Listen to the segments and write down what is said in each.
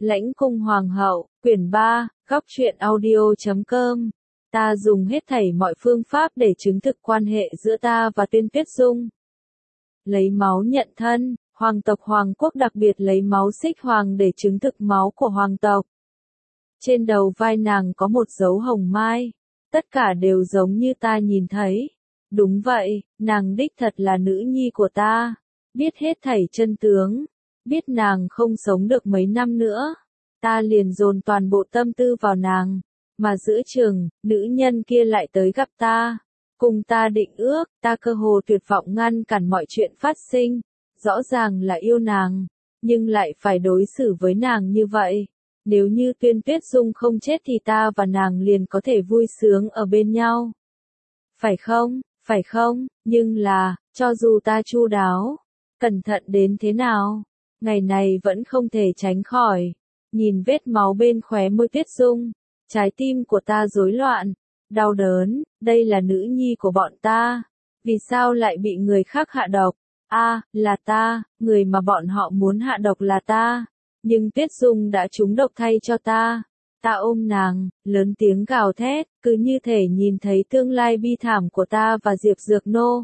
Lãnh cung hoàng hậu, quyển 3, góc truyện audio.com. Ta dùng hết thảy mọi phương pháp để chứng thực quan hệ giữa ta và Tuyên Tuyết Dung. Lấy máu nhận thân, hoàng tộc Hoàng quốc đặc biệt lấy máu Xích Hoàng để chứng thực máu của hoàng tộc. Trên đầu vai nàng có một dấu hồng mai, tất cả đều giống như ta nhìn thấy. Đúng vậy, nàng đích thật là nữ nhi của ta, biết hết thảy chân tướng, biết nàng không sống được mấy năm nữa. Ta liền dồn toàn bộ tâm tư vào nàng, mà giữa chừng, nữ nhân kia lại tới gặp ta, cùng ta định ước, ta cơ hồ tuyệt vọng ngăn cản mọi chuyện phát sinh, rõ ràng là yêu nàng, nhưng lại phải đối xử với nàng như vậy. Nếu như Tuyên Tuyết Dung không chết thì ta và nàng liền có thể vui sướng ở bên nhau. Phải không, nhưng là, cho dù ta chu đáo, cẩn thận đến thế nào, ngày này vẫn không thể tránh khỏi. Nhìn vết máu bên khóe môi Tuyết Dung, trái tim của ta rối loạn, đau đớn, đây là nữ nhi của bọn ta, vì sao lại bị người khác hạ độc? Là ta, người mà bọn họ muốn hạ độc là ta, nhưng Tuyết Dung đã trúng độc thay cho ta. Ta ôm nàng, lớn tiếng gào thét, cứ như thể nhìn thấy tương lai bi thảm của ta và Diệp Dược Nô.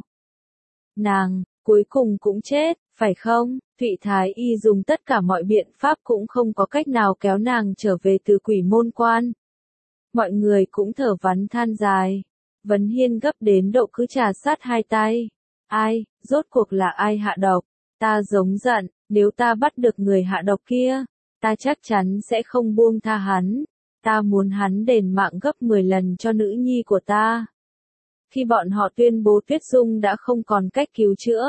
Nàng, cuối cùng cũng chết, phải không? Thụy Thái Y dùng tất cả mọi biện pháp cũng không có cách nào kéo nàng trở về từ Quỷ Môn Quan. Mọi người cũng thở vắn than dài. Vấn Hiên gấp đến độ cứ trà sát hai tay. Rốt cuộc là ai hạ độc? Ta giống giận, nếu ta bắt được người hạ độc kia, ta chắc chắn sẽ không buông tha hắn. Ta muốn hắn đền mạng gấp 10 lần cho nữ nhi của ta. Khi bọn họ tuyên bố Tuyết Dung đã không còn cách cứu chữa,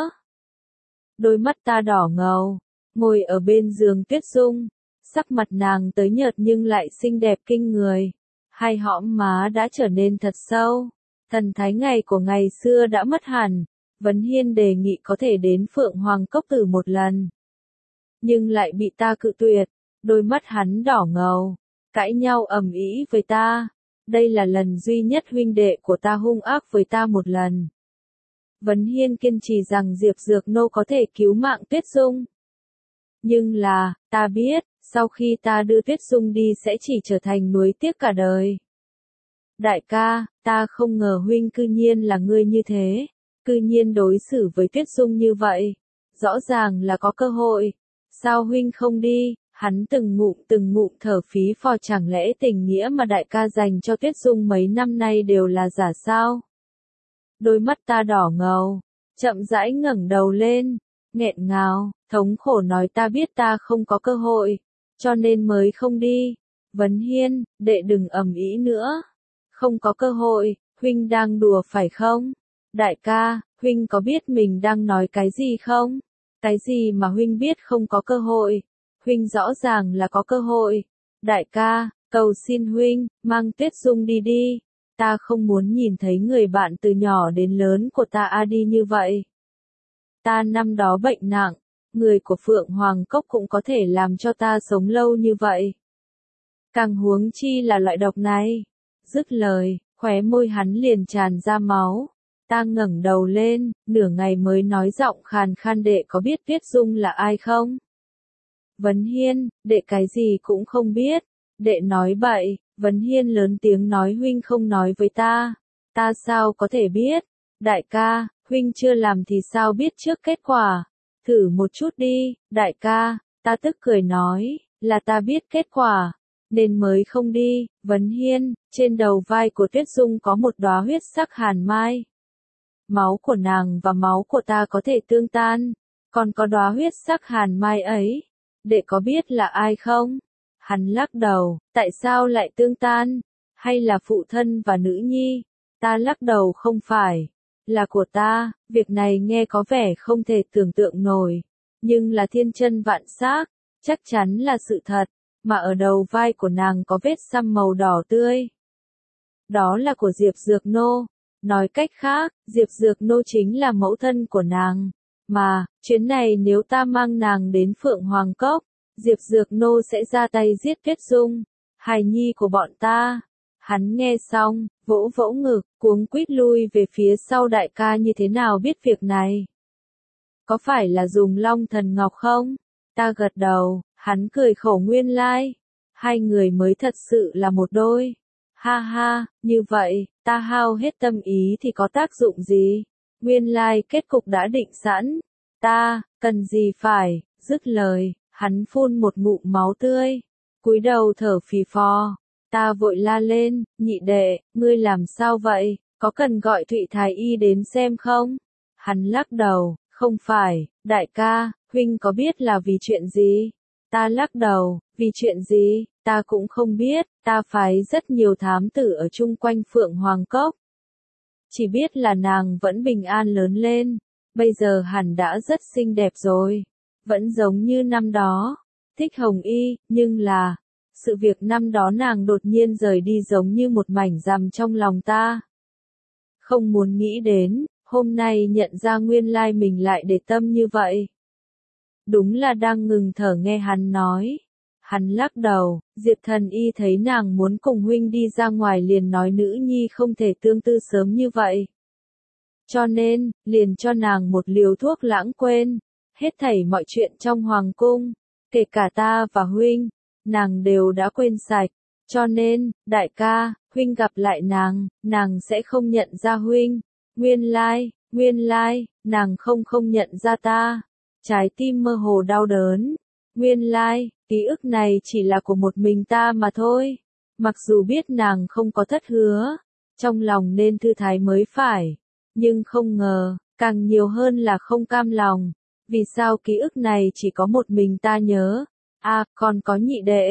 đôi mắt ta đỏ ngầu, ngồi ở bên giường Tuyết Dung, sắc mặt nàng tới nhợt nhưng lại xinh đẹp kinh người, hai hõm má đã trở nên thật sâu, thần thái ngày của ngày xưa đã mất hẳn. Vấn Hiên đề nghị có thể đến Phượng Hoàng Cốc thử một lần, nhưng lại bị ta cự tuyệt. Đôi mắt hắn đỏ ngầu, cãi nhau ầm ĩ với ta. Đây là lần duy nhất huynh đệ của ta hung ác với ta một lần. Vấn Hiên kiên trì rằng Diệp Dược Nô có thể cứu mạng Tuyết Dung. Nhưng là, ta biết, sau khi ta đưa Tuyết Dung đi sẽ chỉ trở thành nuối tiếc cả đời. Đại ca, ta không ngờ huynh cư nhiên là ngươi như thế, cư nhiên đối xử với Tuyết Dung như vậy. Rõ ràng là có cơ hội. Sao huynh không đi? Hắn từng ngụm thở phí phò, chẳng lẽ tình nghĩa mà đại ca dành cho Tuyết Dung mấy năm nay đều là giả sao? Đôi mắt ta đỏ ngầu, chậm rãi ngẩng đầu lên, nghẹn ngào, thống khổ nói ta biết ta không có cơ hội, cho nên mới không đi. Vấn Hiên, đệ đừng ầm ĩ nữa. Không có cơ hội, huynh đang đùa phải không? Đại ca, huynh có biết mình đang nói cái gì không? Cái gì mà huynh biết không có cơ hội? Huynh rõ ràng là có cơ hội. Đại ca, cầu xin huynh, mang Tuyết Dung đi đi. Ta không muốn nhìn thấy người bạn từ nhỏ đến lớn của ta đi như vậy. Ta năm đó bệnh nặng, người của Phượng Hoàng Cốc cũng có thể làm cho ta sống lâu như vậy. Càng huống chi là loại độc này. Dứt lời, khóe môi hắn liền tràn ra máu. Ta ngẩng đầu lên, nửa ngày mới nói giọng khàn khàn, đệ có biết Tuyết Dung là ai không? Vấn Hiên, đệ cái gì cũng không biết. Đệ nói bậy. Vấn Hiên lớn tiếng nói huynh không nói với ta. Ta sao có thể biết? Đại ca, huynh chưa làm thì sao biết trước kết quả? Thử một chút đi, đại ca. Ta tức cười nói, là ta biết kết quả, nên mới không đi. Vấn Hiên, trên đầu vai của Tuyết Dung có một đóa huyết sắc hàn mai. Máu của nàng và máu của ta có thể tương tan, còn có đóa huyết sắc hàn mai ấy, đệ có biết là ai không? Hắn lắc đầu, tại sao lại tương tan? Hay là phụ thân và nữ nhi? Ta lắc đầu, không phải, là của ta. Việc này nghe có vẻ không thể tưởng tượng nổi, nhưng là thiên chân vạn xác, chắc chắn là sự thật. Mà ở đầu vai của nàng có vết xăm màu đỏ tươi. Đó là của Diệp Dược Nô. Nói cách khác, Diệp Dược Nô chính là mẫu thân của nàng. Mà, chuyến này nếu ta mang nàng đến Phượng Hoàng Cốc, Diệp Dược Nô sẽ ra tay giết Tuyết Dung, hài nhi của bọn ta. Hắn nghe xong, vỗ vỗ ngực, cuống quýt lui về phía sau. Đại ca như thế nào biết việc này? Có phải là dùng Long Thần Ngọc không? Ta gật đầu, Hắn cười khổ nguyên lai. Hai người mới thật sự là một đôi. Ha ha, như vậy, ta hao hết tâm ý thì có tác dụng gì? Nguyên lai kết cục đã định sẵn. Ta, cần gì phải, dứt lời, hắn phun một ngụm máu tươi. Cúi đầu thở phì phò. Ta vội la lên, nhị đệ, ngươi làm sao vậy, có cần gọi Thụy Thái Y đến xem không? Hắn lắc đầu, không phải, đại ca, huynh có biết là vì chuyện gì? Ta lắc đầu, vì chuyện gì, ta cũng không biết, ta phái rất nhiều thám tử ở chung quanh Phượng Hoàng Cốc. Chỉ biết là nàng vẫn bình an lớn lên, bây giờ hẳn đã rất xinh đẹp rồi, vẫn giống như năm đó, thích Hồng Y, nhưng là, sự việc năm đó nàng đột nhiên rời đi giống như một mảnh rằm trong lòng ta. Không muốn nghĩ đến, hôm nay nhận ra nguyên lai mình lại để tâm như vậy. Đúng là đang ngừng thở nghe hắn nói. Hắn lắc đầu, Diệp Thần Y thấy nàng muốn cùng huynh đi ra ngoài liền nói nữ nhi không thể tương tư sớm như vậy. Cho nên, liền cho nàng một liều thuốc lãng quên. Hết thảy mọi chuyện trong hoàng cung, kể cả ta và huynh, nàng đều đã quên sạch. Cho nên, đại ca, huynh gặp lại nàng sẽ không nhận ra huynh. Nguyên lai, nàng không nhận ra ta. Trái tim mơ hồ đau đớn. Nguyên lai, ký ức này chỉ là của một mình ta mà thôi. Mặc dù biết nàng không có thất hứa, trong lòng nên thư thái mới phải. Nhưng không ngờ, càng nhiều hơn là không cam lòng. Vì sao ký ức này chỉ có một mình ta nhớ? À, còn có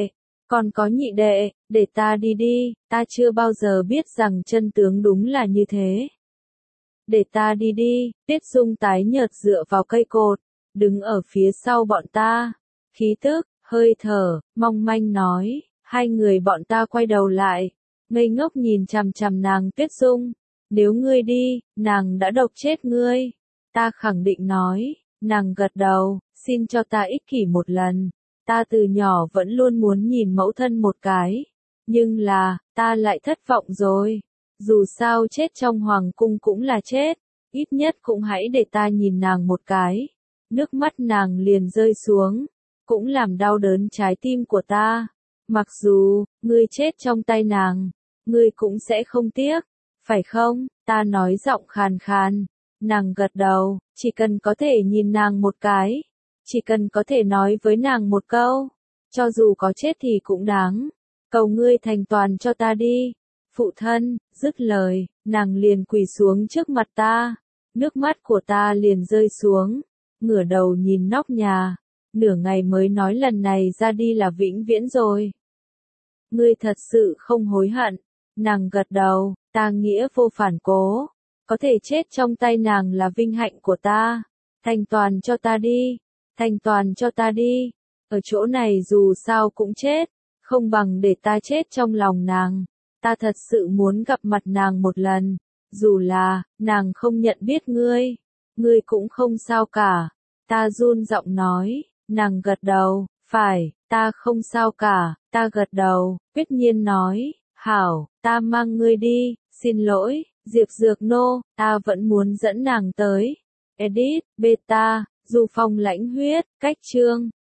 nhị đệ, để ta đi, ta chưa bao giờ biết rằng chân tướng đúng là như thế. Để ta đi, Tiết Dung tái nhợt dựa vào cây cột, đứng ở phía sau bọn ta. Khí tức, hơi thở, mong manh nói, hai người bọn ta quay đầu lại, ngây ngốc nhìn chằm chằm nàng Tuyết Dung. Nếu ngươi đi, nàng đã độc chết ngươi. Ta khẳng định nói, nàng gật đầu, xin cho ta ích kỷ một lần. Ta từ nhỏ vẫn luôn muốn nhìn mẫu thân một cái. Nhưng là, ta lại thất vọng rồi. Dù sao chết trong hoàng cung cũng là chết. Ít nhất cũng hãy để ta nhìn nàng một cái. Nước mắt nàng liền rơi xuống. Cũng làm đau đớn trái tim của ta. Mặc dù, ngươi chết trong tay nàng, ngươi cũng sẽ không tiếc. Phải không? Ta nói giọng khàn khàn. Nàng gật đầu, chỉ cần có thể nhìn nàng một cái. Chỉ cần có thể nói với nàng một câu. Cho dù có chết thì cũng đáng. Cầu ngươi thành toàn cho ta đi. Phụ thân, dứt lời, nàng liền quỳ xuống trước mặt ta. Nước mắt của ta liền rơi xuống. Ngửa đầu nhìn nóc nhà. Nửa ngày mới nói lần này ra đi là vĩnh viễn rồi. Ngươi thật sự không hối hận. Nàng gật đầu, ta nghĩa vô phản cố. Có thể chết trong tay nàng là vinh hạnh của ta. Thành toàn cho ta đi. Thành toàn cho ta đi. Ở chỗ này dù sao cũng chết. Không bằng để ta chết trong lòng nàng. Ta thật sự muốn gặp mặt nàng một lần. Dù là, nàng không nhận biết ngươi. Ngươi cũng không sao cả. Ta run giọng nói. Nàng gật đầu. Phải, ta không sao cả. Ta gật đầu. Quyết nhiên nói. Hảo, ta mang ngươi đi. Xin lỗi, Diệp Dược Nô. Ta vẫn muốn dẫn nàng tới. Edit, Beta. Du Phong Lãnh Huyết, cách chương